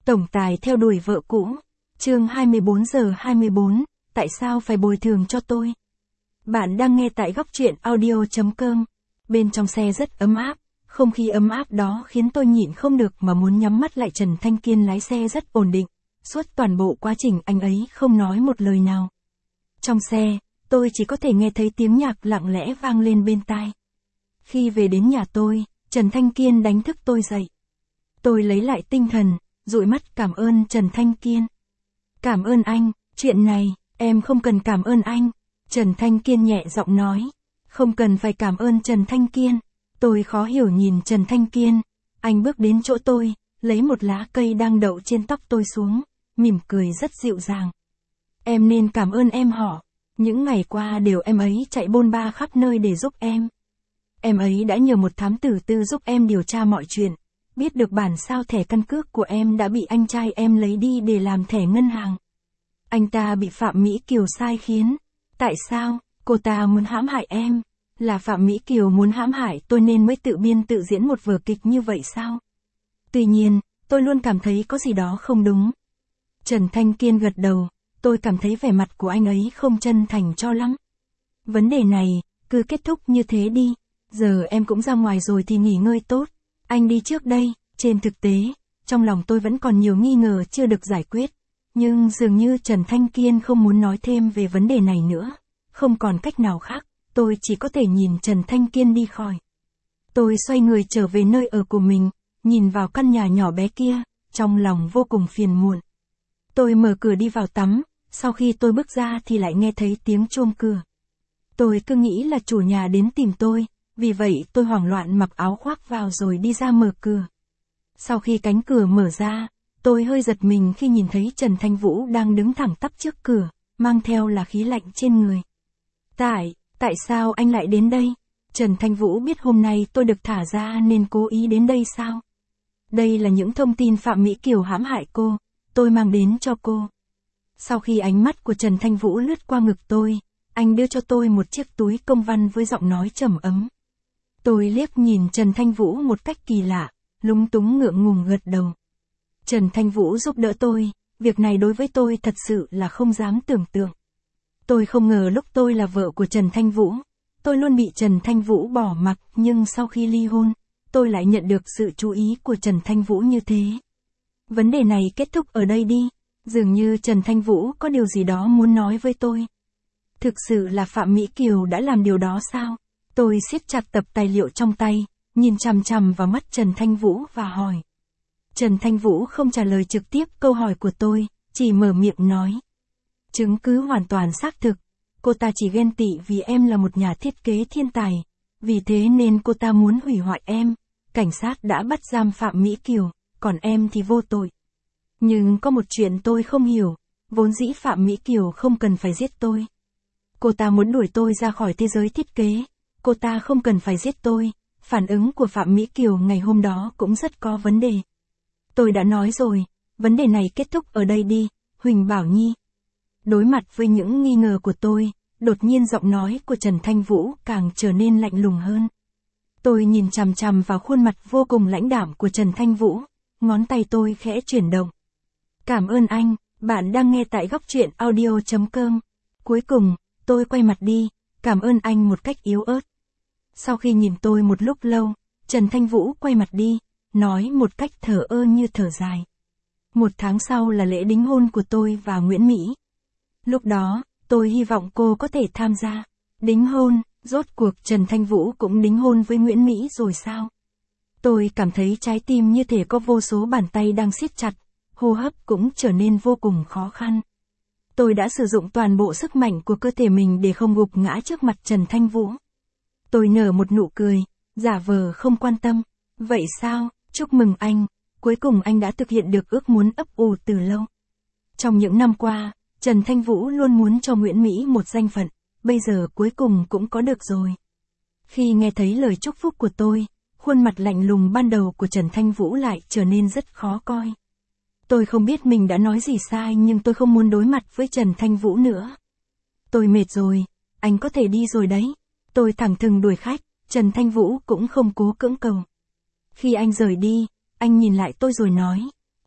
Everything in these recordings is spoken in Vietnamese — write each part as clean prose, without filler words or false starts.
Tổng tài theo đuổi vợ cũ. Chương 24:24, tại sao phải bồi thường cho tôi? Bạn đang nghe tại góc truyện audio.com. Bên trong xe rất ấm áp, không khí ấm áp đó khiến tôi nhịn không được mà muốn nhắm mắt lại. Trần Thanh Kiên lái xe rất ổn định, suốt toàn bộ quá trình anh ấy không nói một lời nào. Trong xe, tôi chỉ có thể nghe thấy tiếng nhạc lặng lẽ vang lên bên tai. Khi về đến nhà tôi, Trần Thanh Kiên đánh thức tôi dậy. Tôi lấy lại tinh thần, dụi mắt cảm ơn Trần Thanh Kiên. Cảm ơn anh, chuyện này, em không cần cảm ơn anh. Trần Thanh Kiên nhẹ giọng nói. Không cần phải cảm ơn Trần Thanh Kiên. Tôi khó hiểu nhìn Trần Thanh Kiên. Anh bước đến chỗ tôi, lấy một lá cây đang đậu trên tóc tôi xuống, mỉm cười rất dịu dàng. Em nên cảm ơn em họ. Những ngày qua đều em ấy chạy bôn ba khắp nơi để giúp em. Em ấy đã nhờ một thám tử tư giúp em điều tra mọi chuyện. Biết được bản sao thẻ căn cước của em đã bị anh trai em lấy đi để làm thẻ ngân hàng. Anh ta bị Phạm Mỹ Kiều sai khiến. Tại sao? Cô ta muốn hãm hại em. Là Phạm Mỹ Kiều muốn hãm hại tôi nên mới tự biên tự diễn một vở kịch như vậy sao? Tuy nhiên, tôi luôn cảm thấy có gì đó không đúng. Trần Thanh Kiên gật đầu, tôi cảm thấy vẻ mặt của anh ấy không chân thành cho lắm. Vấn đề này, cứ kết thúc như thế đi. Giờ em cũng ra ngoài rồi thì nghỉ ngơi tốt. Anh đi trước đây. Trên thực tế, trong lòng tôi vẫn còn nhiều nghi ngờ chưa được giải quyết. Nhưng dường như Trần Thanh Kiên không muốn nói thêm về vấn đề này nữa. Không còn cách nào khác, tôi chỉ có thể nhìn Trần Thanh Kiên đi khỏi. Tôi xoay người trở về nơi ở của mình, nhìn vào căn nhà nhỏ bé kia, trong lòng vô cùng phiền muộn. Tôi mở cửa đi vào tắm, sau khi tôi bước ra thì lại nghe thấy tiếng chuông cửa. Tôi cứ nghĩ là chủ nhà đến tìm tôi, vì vậy tôi hoảng loạn mặc áo khoác vào rồi đi ra mở cửa. Sau khi cánh cửa mở ra, tôi hơi giật mình khi nhìn thấy Trần Thanh Vũ đang đứng thẳng tắp trước cửa, mang theo là khí lạnh trên người. Tại sao anh lại đến đây? Trần Thanh Vũ biết hôm nay tôi được thả ra nên cố ý đến đây sao? Đây là những thông tin Phạm Mỹ Kiều hãm hại cô, tôi mang đến cho cô. Sau khi ánh mắt của Trần Thanh Vũ lướt qua ngực tôi, anh đưa cho tôi một chiếc túi công văn với giọng nói trầm ấm. Tôi liếc nhìn Trần Thanh Vũ một cách kỳ lạ, lúng túng ngượng ngùng gật đầu. Trần Thanh Vũ giúp đỡ tôi, việc này đối với tôi thật sự là không dám tưởng tượng. Tôi không ngờ lúc tôi là vợ của Trần Thanh Vũ, tôi luôn bị Trần Thanh Vũ bỏ mặc, nhưng sau khi ly hôn, tôi lại nhận được sự chú ý của Trần Thanh Vũ như thế. Vấn đề này kết thúc ở đây đi, dường như Trần Thanh Vũ có điều gì đó muốn nói với tôi. Thực sự là Phạm Mỹ Kiều đã làm điều đó sao? Tôi siết chặt tập tài liệu trong tay, nhìn chằm chằm vào mắt Trần Thanh Vũ và hỏi. Trần Thanh Vũ không trả lời trực tiếp câu hỏi của tôi, chỉ mở miệng nói. Chứng cứ hoàn toàn xác thực, cô ta chỉ ghen tị vì em là một nhà thiết kế thiên tài, vì thế nên cô ta muốn hủy hoại em. Cảnh sát đã bắt giam Phạm Mỹ Kiều, còn em thì vô tội. Nhưng có một chuyện tôi không hiểu, vốn dĩ Phạm Mỹ Kiều không cần phải giết tôi. Cô ta muốn đuổi tôi ra khỏi thế giới thiết kế, cô ta không cần phải giết tôi. Phản ứng của Phạm Mỹ Kiều ngày hôm đó cũng rất có vấn đề. Tôi đã nói rồi, vấn đề này kết thúc ở đây đi, Huỳnh Bảo Nhi. Đối mặt với những nghi ngờ của tôi, đột nhiên giọng nói của Trần Thanh Vũ càng trở nên lạnh lùng hơn. Tôi nhìn chằm chằm vào khuôn mặt vô cùng lãnh đạm của Trần Thanh Vũ, ngón tay tôi khẽ chuyển động. Cảm ơn anh, bạn đang nghe tại góc truyện audio.com. Cuối cùng, tôi quay mặt đi, cảm ơn anh một cách yếu ớt. Sau khi nhìn tôi một lúc lâu, Trần Thanh Vũ quay mặt đi, nói một cách thờ ơ như thở dài. 1 tháng sau là lễ đính hôn của tôi và Nguyễn Mỹ. Lúc đó, tôi hy vọng cô có thể tham gia. Đính hôn, rốt cuộc Trần Thanh Vũ cũng đính hôn với Nguyễn Mỹ rồi sao? Tôi cảm thấy trái tim như thể có vô số bàn tay đang siết chặt, hô hấp cũng trở nên vô cùng khó khăn. Tôi đã sử dụng toàn bộ sức mạnh của cơ thể mình để không gục ngã trước mặt Trần Thanh Vũ. Tôi nở một nụ cười, giả vờ không quan tâm. Vậy sao, chúc mừng anh, cuối cùng anh đã thực hiện được ước muốn ấp ủ từ lâu. Trong những năm qua, Trần Thanh Vũ luôn muốn cho Nguyễn Mỹ một danh phận, bây giờ cuối cùng cũng có được rồi. Khi nghe thấy lời chúc phúc của tôi, khuôn mặt lạnh lùng ban đầu của Trần Thanh Vũ lại trở nên rất khó coi. Tôi không biết mình đã nói gì sai nhưng tôi không muốn đối mặt với Trần Thanh Vũ nữa. Tôi mệt rồi, anh có thể đi rồi đấy. Tôi thẳng thừng đuổi khách, Trần Thanh Vũ cũng không cố cưỡng cầu. Khi anh rời đi, anh nhìn lại tôi rồi nói.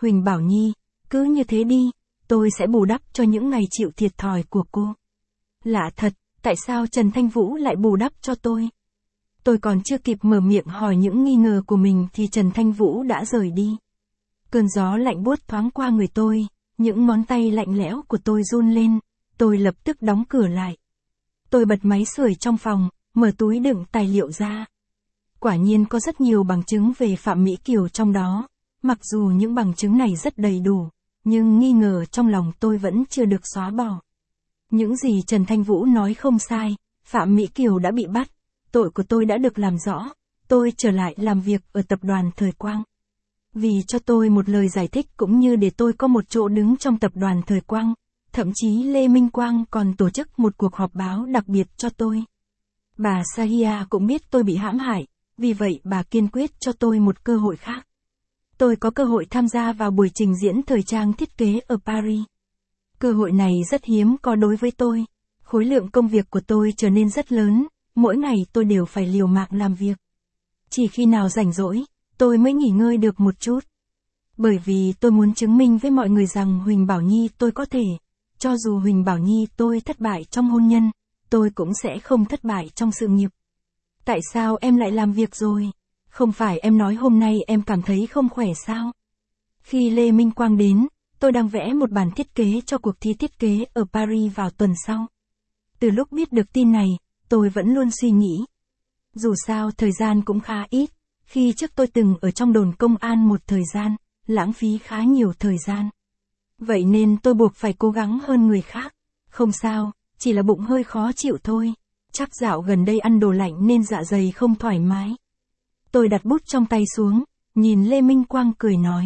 Huỳnh Bảo Nhi, cứ như thế đi, tôi sẽ bù đắp cho những ngày chịu thiệt thòi của cô. Lạ thật, tại sao Trần Thanh Vũ lại bù đắp cho tôi? Tôi còn chưa kịp mở miệng hỏi những nghi ngờ của mình thì Trần Thanh Vũ đã rời đi. Cơn gió lạnh buốt thoáng qua người tôi, những ngón tay lạnh lẽo của tôi run lên, tôi lập tức đóng cửa lại. Tôi bật máy sưởi trong phòng, mở túi đựng tài liệu ra. Quả nhiên có rất nhiều bằng chứng về Phạm Mỹ Kiều trong đó, mặc dù những bằng chứng này rất đầy đủ, nhưng nghi ngờ trong lòng tôi vẫn chưa được xóa bỏ. Những gì Trần Thanh Vũ nói không sai, Phạm Mỹ Kiều đã bị bắt, tội của tôi đã được làm rõ, tôi trở lại làm việc ở tập đoàn Thời Quang. Vì cho tôi một lời giải thích cũng như để tôi có một chỗ đứng trong tập đoàn Thời Quang, thậm chí Lê Minh Quang còn tổ chức một cuộc họp báo đặc biệt cho tôi. Bà Sahia cũng biết tôi bị hãm hại, vì vậy bà kiên quyết cho tôi một cơ hội khác. Tôi có cơ hội tham gia vào buổi trình diễn thời trang thiết kế ở Paris. Cơ hội này rất hiếm có đối với tôi. Khối lượng công việc của tôi trở nên rất lớn, mỗi ngày tôi đều phải liều mạng làm việc. Chỉ khi nào rảnh rỗi, tôi mới nghỉ ngơi được một chút. Bởi vì tôi muốn chứng minh với mọi người rằng Huỳnh Bảo Nhi tôi có thể, cho dù Huỳnh Bảo Nhi tôi thất bại trong hôn nhân, tôi cũng sẽ không thất bại trong sự nghiệp. Tại sao em lại làm việc rồi? Không phải em nói hôm nay em cảm thấy không khỏe sao? Khi Lê Minh Quang đến, tôi đang vẽ một bản thiết kế cho cuộc thi thiết kế ở Paris vào tuần sau. Từ lúc biết được tin này, tôi vẫn luôn suy nghĩ. Dù sao thời gian cũng khá ít, khi trước tôi từng ở trong đồn công an một thời gian, lãng phí khá nhiều thời gian. Vậy nên tôi buộc phải cố gắng hơn người khác. Không sao, chỉ là bụng hơi khó chịu thôi. Chắc dạo gần đây ăn đồ lạnh nên dạ dày không thoải mái. Tôi đặt bút trong tay xuống, nhìn Lê Minh Quang cười nói.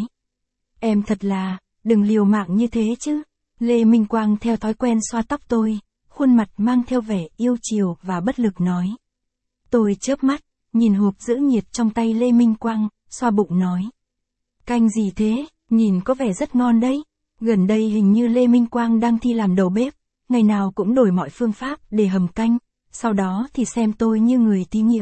Em thật là, đừng liều mạng như thế chứ. Lê Minh Quang theo thói quen xoa tóc tôi, khuôn mặt mang theo vẻ yêu chiều và bất lực nói. Tôi chớp mắt, nhìn hộp giữ nhiệt trong tay Lê Minh Quang, xoa bụng nói. Canh gì thế, nhìn có vẻ rất ngon đấy. Gần đây hình như Lê Minh Quang đang thi làm đầu bếp, ngày nào cũng đổi mọi phương pháp để hầm canh, sau đó thì xem tôi như người thí nghiệm.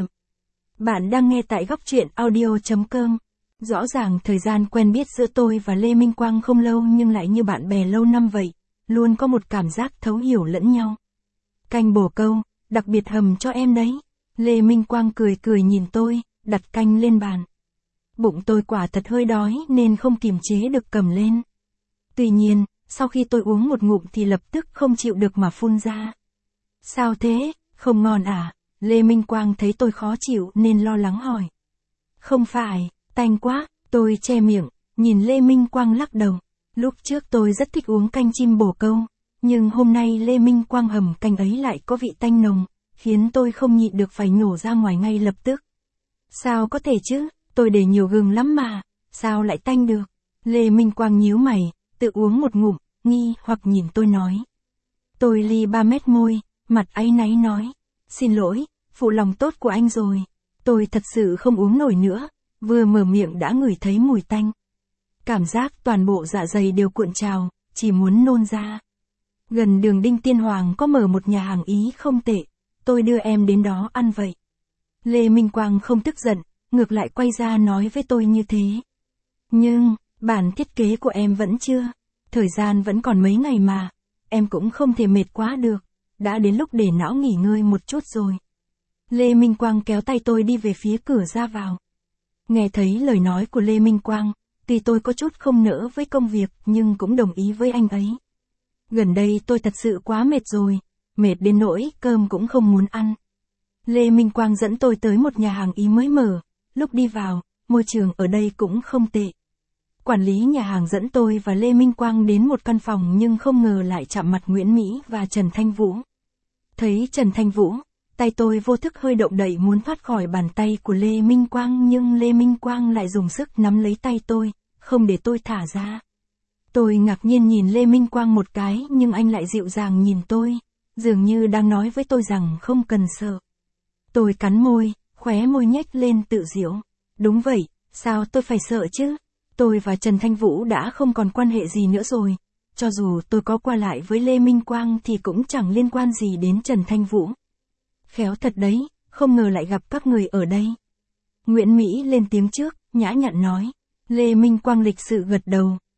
Bạn đang nghe tại góc truyện audio.com. Rõ ràng thời gian quen biết giữa tôi và Lê Minh Quang không lâu nhưng lại như bạn bè lâu năm vậy, luôn có một cảm giác thấu hiểu lẫn nhau. Canh bồ câu, đặc biệt hầm cho em đấy. Lê Minh Quang cười cười nhìn tôi, đặt canh lên bàn. Bụng tôi quả thật hơi đói nên không kiềm chế được cầm lên. Tuy nhiên, sau khi tôi uống một ngụm thì lập tức không chịu được mà phun ra. Sao thế, không ngon à? Lê Minh Quang thấy tôi khó chịu nên lo lắng hỏi. Không phải, tanh quá, tôi che miệng, nhìn Lê Minh Quang lắc đầu. Lúc trước tôi rất thích uống canh chim bồ câu, nhưng hôm nay Lê Minh Quang hầm canh ấy lại có vị tanh nồng, khiến tôi không nhịn được phải nhổ ra ngoài ngay lập tức. Sao có thể chứ, tôi để nhiều gừng lắm mà, sao lại tanh được? Lê Minh Quang nhíu mày, tự uống một ngụm, nghi hoặc nhìn tôi nói. Tôi ly 3 mét môi, mặt áy náy nói. Xin lỗi, phụ lòng tốt của anh rồi. Tôi thật sự không uống nổi nữa, vừa mở miệng đã ngửi thấy mùi tanh. Cảm giác toàn bộ dạ dày đều cuộn trào, chỉ muốn nôn ra. Gần đường Đinh Tiên Hoàng có mở một nhà hàng Ý không tệ, tôi đưa em đến đó ăn vậy. Lê Minh Quang không tức giận, ngược lại quay ra nói với tôi như thế. Nhưng, bản thiết kế của em vẫn chưa, thời gian vẫn còn mấy ngày mà, em cũng không thể mệt quá được, đã đến lúc để não nghỉ ngơi một chút rồi. Lê Minh Quang kéo tay tôi đi về phía cửa ra vào. Nghe thấy lời nói của Lê Minh Quang, tuy tôi có chút không nỡ với công việc nhưng cũng đồng ý với anh ấy. Gần đây tôi thật sự quá mệt rồi, mệt đến nỗi cơm cũng không muốn ăn. Lê Minh Quang dẫn tôi tới một nhà hàng Ý mới mở, lúc đi vào, môi trường ở đây cũng không tệ. Quản lý nhà hàng dẫn tôi và Lê Minh Quang đến một căn phòng nhưng không ngờ lại chạm mặt Nguyễn Mỹ và Trần Thanh Vũ. Thấy Trần Thanh Vũ, tay tôi vô thức hơi động đậy muốn thoát khỏi bàn tay của Lê Minh Quang nhưng Lê Minh Quang lại dùng sức nắm lấy tay tôi, không để tôi thả ra. Tôi ngạc nhiên nhìn Lê Minh Quang một cái nhưng anh lại dịu dàng nhìn tôi, dường như đang nói với tôi rằng không cần sợ. Tôi cắn môi, khóe môi nhếch lên tự giễu. Đúng vậy, sao tôi phải sợ chứ? Tôi và Trần Thanh Vũ đã không còn quan hệ gì nữa rồi. Cho dù tôi có qua lại với Lê Minh Quang thì cũng chẳng liên quan gì đến Trần Thanh Vũ. Khéo thật đấy, không ngờ lại gặp các người ở đây. Nguyễn Mỹ lên tiếng trước, nhã nhặn nói. Lê Minh Quang lịch sự gật đầu,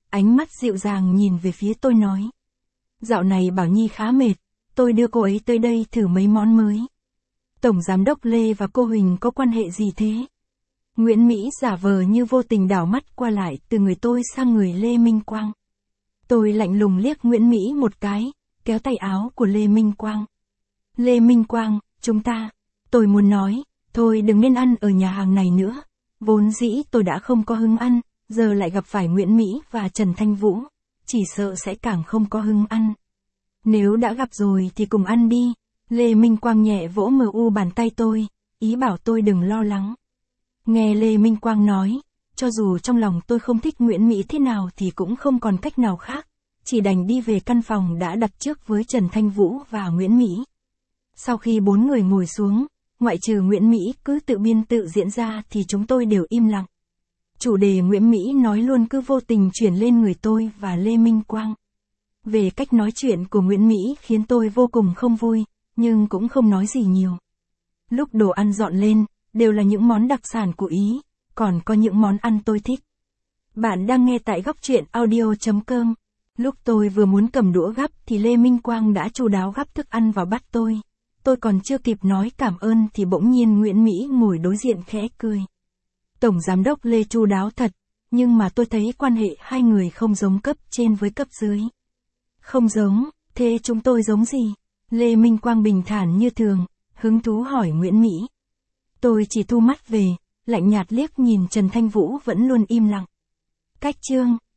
ánh mắt dịu dàng nhìn về phía tôi nói. Dạo này Bảo Nhi khá mệt, tôi đưa cô ấy tới đây thử mấy món mới. Tổng Giám đốc Lê và cô Huỳnh có quan hệ gì thế? Nguyễn Mỹ giả vờ như vô tình đảo mắt qua lại từ người tôi sang người Lê Minh Quang. Tôi lạnh lùng liếc Nguyễn Mỹ một cái, kéo tay áo của Lê Minh Quang. Lê Minh Quang, chúng ta, tôi muốn nói, thôi đừng nên ăn ở nhà hàng này nữa. Vốn dĩ tôi đã không có hứng ăn, giờ lại gặp phải Nguyễn Mỹ và Trần Thanh Vũ, chỉ sợ sẽ càng không có hứng ăn. Nếu đã gặp rồi thì cùng ăn đi. Lê Minh Quang nhẹ vỗ bàn tay tôi, ý bảo tôi đừng lo lắng. Nghe Lê Minh Quang nói, cho dù trong lòng tôi không thích Nguyễn Mỹ thế nào thì cũng không còn cách nào khác, chỉ đành đi về căn phòng đã đặt trước với Trần Thanh Vũ và Nguyễn Mỹ. Sau khi 4 người ngồi xuống, ngoại trừ Nguyễn Mỹ cứ tự biên tự diễn ra thì chúng tôi đều im lặng. Chủ đề Nguyễn Mỹ nói luôn cứ vô tình chuyển lên người tôi và Lê Minh Quang. Về cách nói chuyện của Nguyễn Mỹ khiến tôi vô cùng không vui, nhưng cũng không nói gì nhiều. Lúc đồ ăn dọn lên, đều là những món đặc sản của Ý, còn có những món ăn tôi thích. Bạn đang nghe tại Góc Truyện Audio.com. Lúc tôi vừa muốn cầm đũa gắp thì Lê Minh Quang đã chu đáo gắp thức ăn vào bát tôi. Tôi còn chưa kịp nói cảm ơn thì bỗng nhiên Nguyễn Mỹ ngồi đối diện khẽ cười. Tổng Giám đốc Lê chu đáo thật, nhưng mà tôi thấy quan hệ hai người không giống cấp trên với cấp dưới. Không giống, thế chúng tôi giống gì? Lê Minh Quang bình thản như thường, hứng thú hỏi Nguyễn Mỹ. Tôi chỉ thu mắt về, lạnh nhạt liếc nhìn Trần Thanh Vũ vẫn luôn im lặng. Cách chương